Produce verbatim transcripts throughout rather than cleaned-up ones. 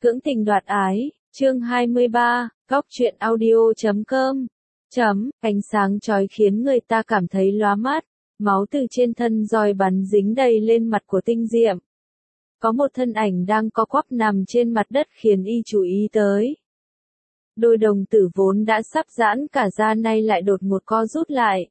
Cưỡng tình đoạt ái, chương hai mươi ba, góc truyện audio chấm com. Chấm, ánh sáng chói khiến người ta cảm thấy lóa mắt, máu từ trên thân roi bắn dính đầy lên mặt của Tinh Diệm. Có một thân ảnh đang co quắp nằm trên mặt đất khiến y chú ý tới. Đôi đồng tử vốn đã sắp giãn cả ra nay lại đột ngột co rút lại.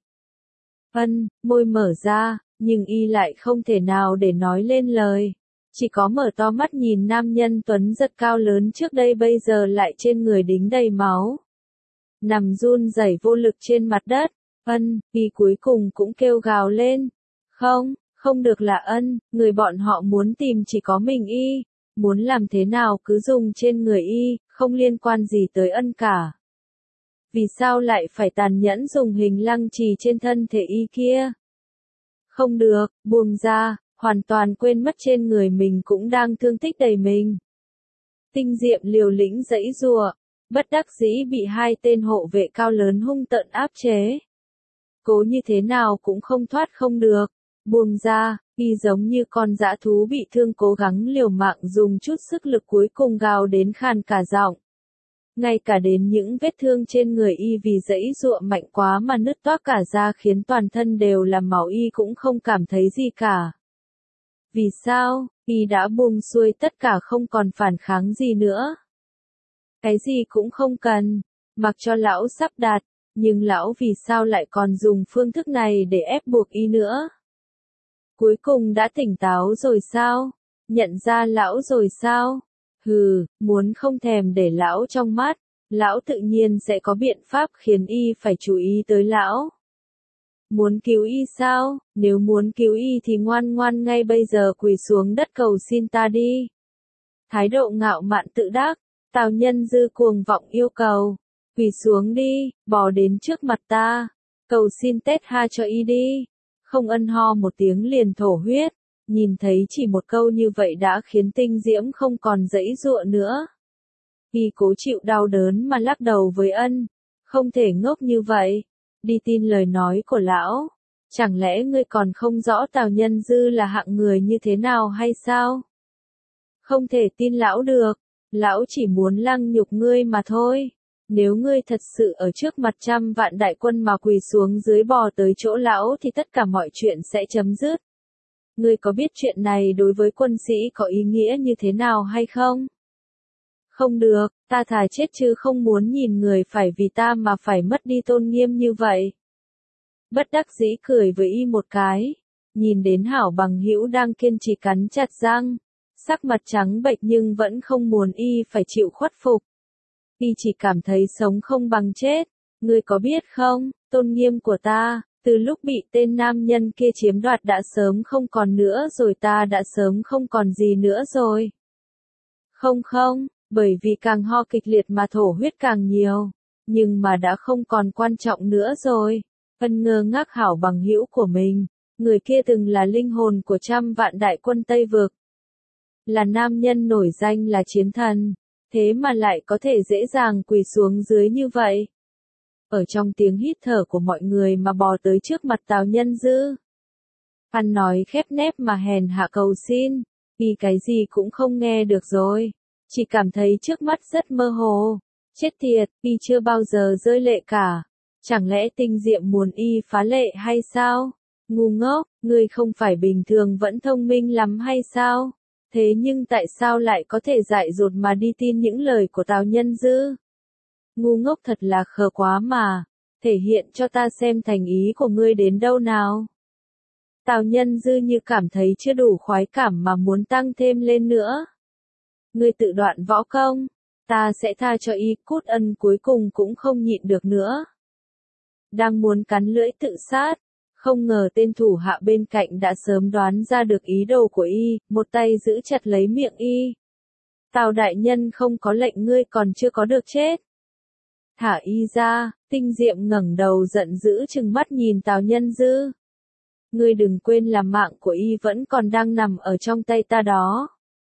Ân, môi mở ra, nhưng y lại không thể nào để nói lên lời. Chỉ có mở to mắt nhìn nam nhân tuấn giật cao lớn trước đây bây giờ lại trên người đính đầy máu. Nằm run rẩy vô lực trên mặt đất. Ân, y cuối cùng cũng kêu gào lên. Không, không được là Ân, người bọn họ muốn tìm chỉ có mình y. Muốn làm thế nào cứ dùng trên người y, không liên quan gì tới Ân cả. Vì sao lại phải tàn nhẫn dùng hình lăng trì trên thân thể y kia? Không được, buông ra, hoàn toàn quên mất trên người mình cũng đang thương tích đầy mình. Tinh Diệm liều lĩnh giãy giụa, bất đắc dĩ bị hai tên hộ vệ cao lớn hung tợn áp chế. Cố như thế nào cũng không thoát không được, buông ra, y giống như con dã thú bị thương cố gắng liều mạng dùng chút sức lực cuối cùng gào đến khàn cả giọng. Ngay cả đến những vết thương trên người y vì giãy giụa mạnh quá mà nứt toác cả ra khiến toàn thân đều là máu y cũng không cảm thấy gì cả. Vì sao, y đã buông xuôi tất cả không còn phản kháng gì nữa. Cái gì cũng không cần, mặc cho lão sắp đặt, nhưng lão vì sao lại còn dùng phương thức này để ép buộc y nữa? Cuối cùng đã tỉnh táo rồi sao? Nhận ra lão rồi sao? Hừ, muốn không thèm để lão trong mắt, lão tự nhiên sẽ có biện pháp khiến y phải chú ý tới lão. Muốn cứu y sao? Nếu muốn cứu y thì ngoan ngoan ngay bây giờ quỳ xuống đất cầu xin ta đi. Thái độ ngạo mạn tự đắc, Tào Nhân Dư cuồng vọng yêu cầu. Quỳ xuống đi, bò đến trước mặt ta. Cầu xin tết ha cho y đi. Không Ân ho một tiếng liền thổ huyết. Nhìn thấy chỉ một câu như vậy đã khiến Tinh Diễm không còn giãy giụa nữa. Y cố chịu đau đớn mà lắc đầu với Ân. Không thể ngốc như vậy. Đi tin lời nói của lão. Chẳng lẽ ngươi còn không rõ Tào Nhân Dư là hạng người như thế nào hay sao? Không thể tin lão được. Lão chỉ muốn lăng nhục ngươi mà thôi. Nếu ngươi thật sự ở trước mặt trăm vạn đại quân mà quỳ xuống dưới bò tới chỗ lão thì tất cả mọi chuyện sẽ chấm dứt. Ngươi có biết chuyện này đối với quân sĩ có ý nghĩa như thế nào hay không? Không được, ta thà chết chứ không muốn nhìn người phải vì ta mà phải mất đi tôn nghiêm như vậy. Bất đắc dĩ cười với y một cái, nhìn đến hảo bằng hữu đang kiên trì cắn chặt răng, sắc mặt trắng bệch nhưng vẫn không muốn y phải chịu khuất phục. Y chỉ cảm thấy sống không bằng chết, ngươi có biết không, tôn nghiêm của ta, từ lúc bị tên nam nhân kia chiếm đoạt đã sớm không còn nữa rồi, ta đã sớm không còn gì nữa rồi. Không không, bởi vì càng ho kịch liệt mà thổ huyết càng nhiều, nhưng mà đã không còn quan trọng nữa rồi. Ân ngơ ngác hảo bằng hữu của mình, người kia từng là linh hồn của trăm vạn đại quân Tây Vực. Là nam nhân nổi danh là chiến thần, thế mà lại có thể dễ dàng quỳ xuống dưới như vậy. Ở trong tiếng hít thở của mọi người mà bò tới trước mặt Tào Nhân Dư. Ăn nói khép nép mà hèn hạ cầu xin, vì cái gì cũng không nghe được rồi, chỉ cảm thấy trước mắt rất mơ hồ. Chết tiệt, y chưa bao giờ rơi lệ cả. Chẳng lẽ Tinh Diệm muốn y phá lệ hay sao? Ngu ngốc, ngươi không phải bình thường vẫn thông minh lắm hay sao? Thế nhưng tại sao lại có thể dại dột mà đi tin những lời của Tào Nhân Dư? Ngu ngốc thật là khờ quá mà, thể hiện cho ta xem thành ý của ngươi đến đâu nào. Tào Nhân Dư như cảm thấy chưa đủ khoái cảm mà muốn tăng thêm lên nữa. Ngươi tự đoạn võ công, ta sẽ tha cho y. Cút. Ân cuối cùng cũng không nhịn được nữa. Đang muốn cắn lưỡi tự sát, không ngờ tên thủ hạ bên cạnh đã sớm đoán ra được ý đồ của y, một tay giữ chặt lấy miệng y. Tào đại nhân không có lệnh ngươi còn chưa có được chết. Thả y ra. Tinh Diệm ngẩng đầu giận dữ trừng mắt nhìn Tào Nhân Dư. Ngươi đừng quên là mạng của y vẫn còn đang nằm ở trong tay ta đó.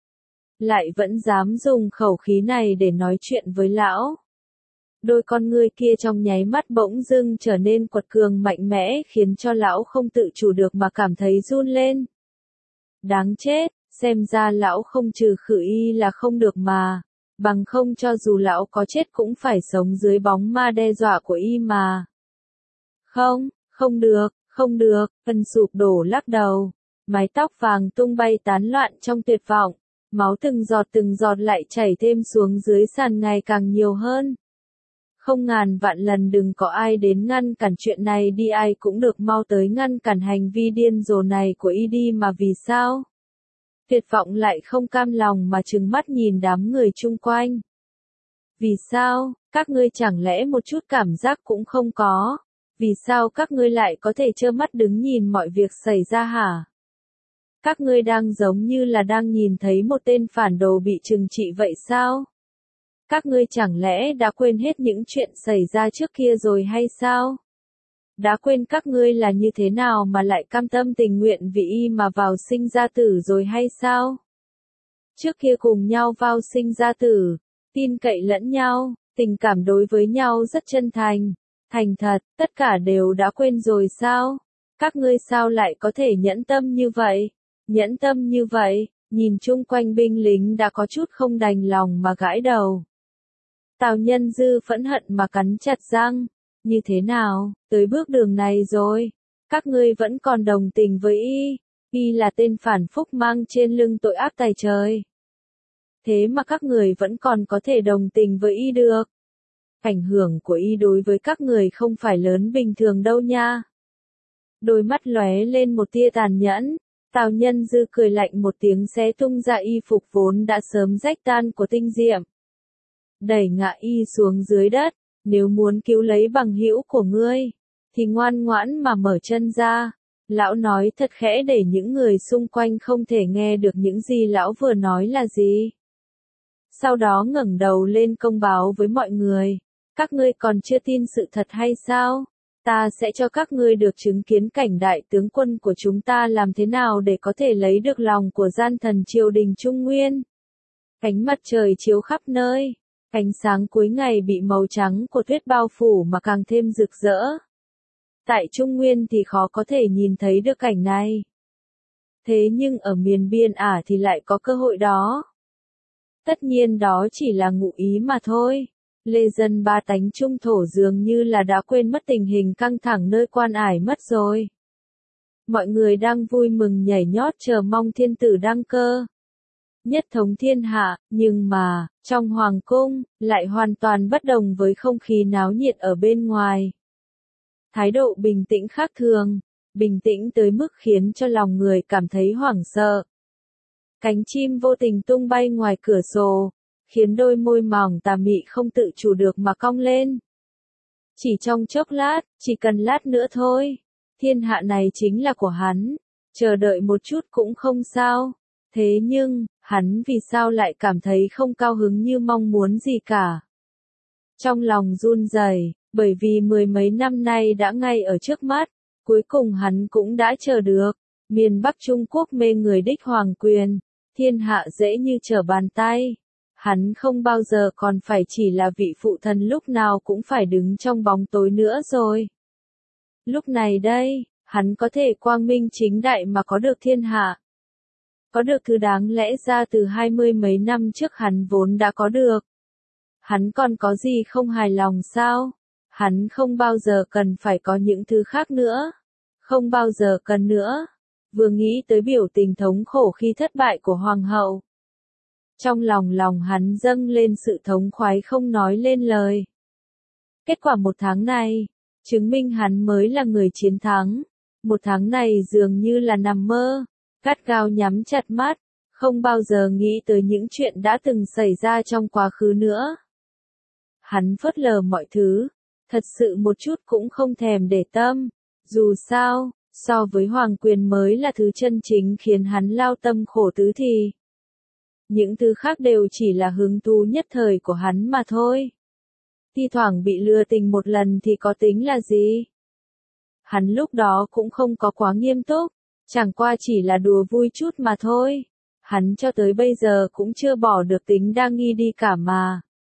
Lại vẫn dám dùng khẩu khí này để nói chuyện với lão. Đôi con ngươi kia trong nháy mắt bỗng dưng trở nên quật cường mạnh mẽ khiến cho lão không tự chủ được mà cảm thấy run lên. Đáng chết, xem ra lão không trừ khử y là không được mà, bằng không cho dù lão có chết cũng phải sống dưới bóng ma đe dọa của y mà. Không, không được, không được, Ân sụp đổ lắc đầu, mái tóc vàng tung bay tán loạn trong tuyệt vọng, máu từng giọt từng giọt lại chảy thêm xuống dưới sàn ngày càng nhiều hơn. Không ngàn vạn lần đừng có ai đến ngăn cản chuyện này đi, ai cũng được mau tới ngăn cản hành vi điên rồ này của y đi mà vì sao? Tuyệt vọng lại không cam lòng mà trừng mắt nhìn đám người chung quanh. Vì sao, các ngươi chẳng lẽ một chút cảm giác cũng không có? Vì sao các ngươi lại có thể trơ mắt đứng nhìn mọi việc xảy ra hả? Các ngươi đang giống như là đang nhìn thấy một tên phản đồ bị trừng trị vậy sao? Các ngươi chẳng lẽ đã quên hết những chuyện xảy ra trước kia rồi hay sao? Đã quên các ngươi là như thế nào mà lại cam tâm tình nguyện vì y mà vào sinh ra tử rồi hay sao? Trước kia cùng nhau vào sinh ra tử, tin cậy lẫn nhau, tình cảm đối với nhau rất chân thành, thành thật, tất cả đều đã quên rồi sao? Các ngươi sao lại có thể nhẫn tâm như vậy? Nhẫn tâm như vậy, nhìn chung quanh binh lính đã có chút không đành lòng mà gãi đầu. Tào Nhân Dư phẫn hận mà cắn chặt răng, như thế nào, tới bước đường này rồi, các ngươi vẫn còn đồng tình với y, y là tên phản phúc mang trên lưng tội ác tày trời. Thế mà các người vẫn còn có thể đồng tình với y được. Ảnh hưởng của y đối với các người không phải lớn bình thường đâu nha. Đôi mắt lóe lên một tia tàn nhẫn, Tào Nhân Dư cười lạnh một tiếng xé tung ra y phục vốn đã sớm rách tan của Tinh Diệm. Đẩy ngã y xuống dưới đất, nếu muốn cứu lấy bằng hữu của ngươi, thì ngoan ngoãn mà mở chân ra. Lão nói thật khẽ để những người xung quanh không thể nghe được những gì lão vừa nói là gì. Sau đó ngẩng đầu lên công báo với mọi người, các ngươi còn chưa tin sự thật hay sao? Ta sẽ cho các ngươi được chứng kiến cảnh đại tướng quân của chúng ta làm thế nào để có thể lấy được lòng của gian thần triều đình Trung Nguyên. Ánh mặt trời chiếu khắp nơi, ánh sáng cuối ngày bị màu trắng của tuyết bao phủ mà càng thêm rực rỡ. Tại Trung Nguyên thì khó có thể nhìn thấy được cảnh này. Thế nhưng ở miền biên ả thì lại có cơ hội đó. Tất nhiên đó chỉ là ngụ ý mà thôi. Lê dân ba tánh trung thổ dường như là đã quên mất tình hình căng thẳng nơi quan ải mất rồi. Mọi người đang vui mừng nhảy nhót chờ mong thiên tử đăng cơ. Nhất thống thiên hạ, nhưng mà, trong hoàng cung, lại hoàn toàn bất đồng với không khí náo nhiệt ở bên ngoài. Thái độ bình tĩnh khác thường, bình tĩnh tới mức khiến cho lòng người cảm thấy hoảng sợ. Cánh chim vô tình tung bay ngoài cửa sổ, khiến đôi môi mỏng tà mị không tự chủ được mà cong lên. Chỉ trong chốc lát, chỉ cần lát nữa thôi, thiên hạ này chính là của hắn, chờ đợi một chút cũng không sao. Thế nhưng, hắn vì sao lại cảm thấy không cao hứng như mong muốn gì cả? Trong lòng run rẩy, bởi vì mười mấy năm nay đã ngay ở trước mắt, cuối cùng hắn cũng đã chờ được. Miền Bắc Trung Quốc mê người đích hoàng quyền, thiên hạ dễ như trở bàn tay. Hắn không bao giờ còn phải chỉ là vị phụ thần lúc nào cũng phải đứng trong bóng tối nữa rồi. Lúc này đây, hắn có thể quang minh chính đại mà có được thiên hạ. Có được thứ đáng lẽ ra từ hai mươi mấy năm trước hắn vốn đã có được. Hắn còn có gì không hài lòng sao? Hắn không bao giờ cần phải có những thứ khác nữa. Không bao giờ cần nữa. Vừa nghĩ tới biểu tình thống khổ khi thất bại của hoàng hậu. Trong lòng lòng hắn dâng lên sự thống khoái không nói lên lời. Kết quả một tháng này, chứng minh hắn mới là người chiến thắng. Một tháng này dường như là nằm mơ, gắt gao nhắm chặt mắt, không bao giờ nghĩ tới những chuyện đã từng xảy ra trong quá khứ nữa. Hắn phớt lờ mọi thứ, thật sự một chút cũng không thèm để tâm. Dù sao, so với hoàng quyền mới là thứ chân chính khiến hắn lao tâm khổ tứ thì những thứ khác đều chỉ là hứng thú nhất thời của hắn mà thôi. Thi thoảng bị lừa tình một lần thì có tính là gì? Hắn lúc đó cũng không có quá nghiêm túc, chẳng qua chỉ là đùa vui chút mà thôi. Hắn cho tới bây giờ cũng chưa bỏ được tính đa nghi đi cả mà.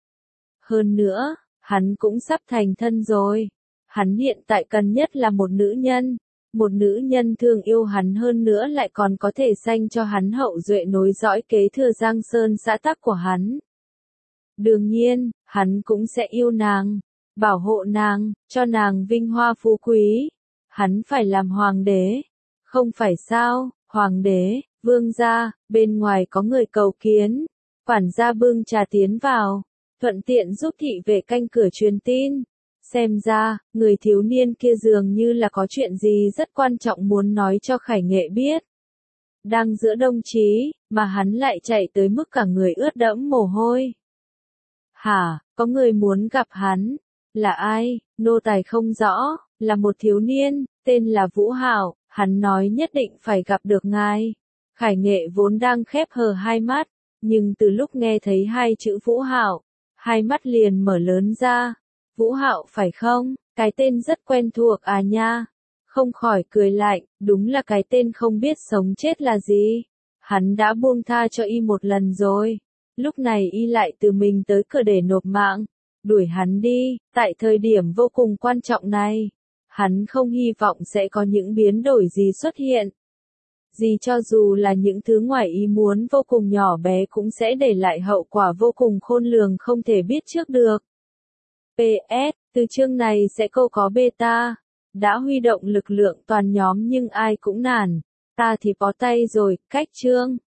Hơn nữa, hắn cũng sắp thành thân rồi. Hắn hiện tại cần nhất là một nữ nhân. Một nữ nhân thương yêu hắn hơn nữa lại còn có thể sanh cho hắn hậu duệ nối dõi kế thừa Giang Sơn xã tắc của hắn. Đương nhiên, hắn cũng sẽ yêu nàng, bảo hộ nàng, cho nàng vinh hoa phú quý. Hắn phải làm hoàng đế, không phải sao, hoàng đế, vương gia, bên ngoài có người cầu kiến. Quản gia bưng trà tiến vào, thuận tiện giúp thị vệ canh cửa truyền tin. Xem ra, người thiếu niên kia dường như là có chuyện gì rất quan trọng muốn nói cho Khải Nghệ biết. Đang giữa đông chí, mà hắn lại chạy tới mức cả người ướt đẫm mồ hôi. Hả, có người muốn gặp hắn. Là ai? Nô tài không rõ, là một thiếu niên, tên là Vũ Hạo, hắn nói nhất định phải gặp được ngài. Khải Nghệ vốn đang khép hờ hai mắt, nhưng từ lúc nghe thấy hai chữ Vũ Hạo, hai mắt liền mở lớn ra. Vũ Hạo phải không? Cái tên rất quen thuộc à nha. Không khỏi cười lạnh, đúng là cái tên không biết sống chết là gì. Hắn đã buông tha cho y một lần rồi. Lúc này y lại tự mình tới cửa để nộp mạng. Đuổi hắn đi, tại thời điểm vô cùng quan trọng này. Hắn không hy vọng sẽ có những biến đổi gì xuất hiện. Gì cho dù là những thứ ngoài ý muốn vô cùng nhỏ bé cũng sẽ để lại hậu quả vô cùng khôn lường không thể biết trước được. pê ét, từ chương này sẽ câu có beta. Đã huy động lực lượng toàn nhóm nhưng ai cũng nản. Ta thì bó tay rồi, cách chương.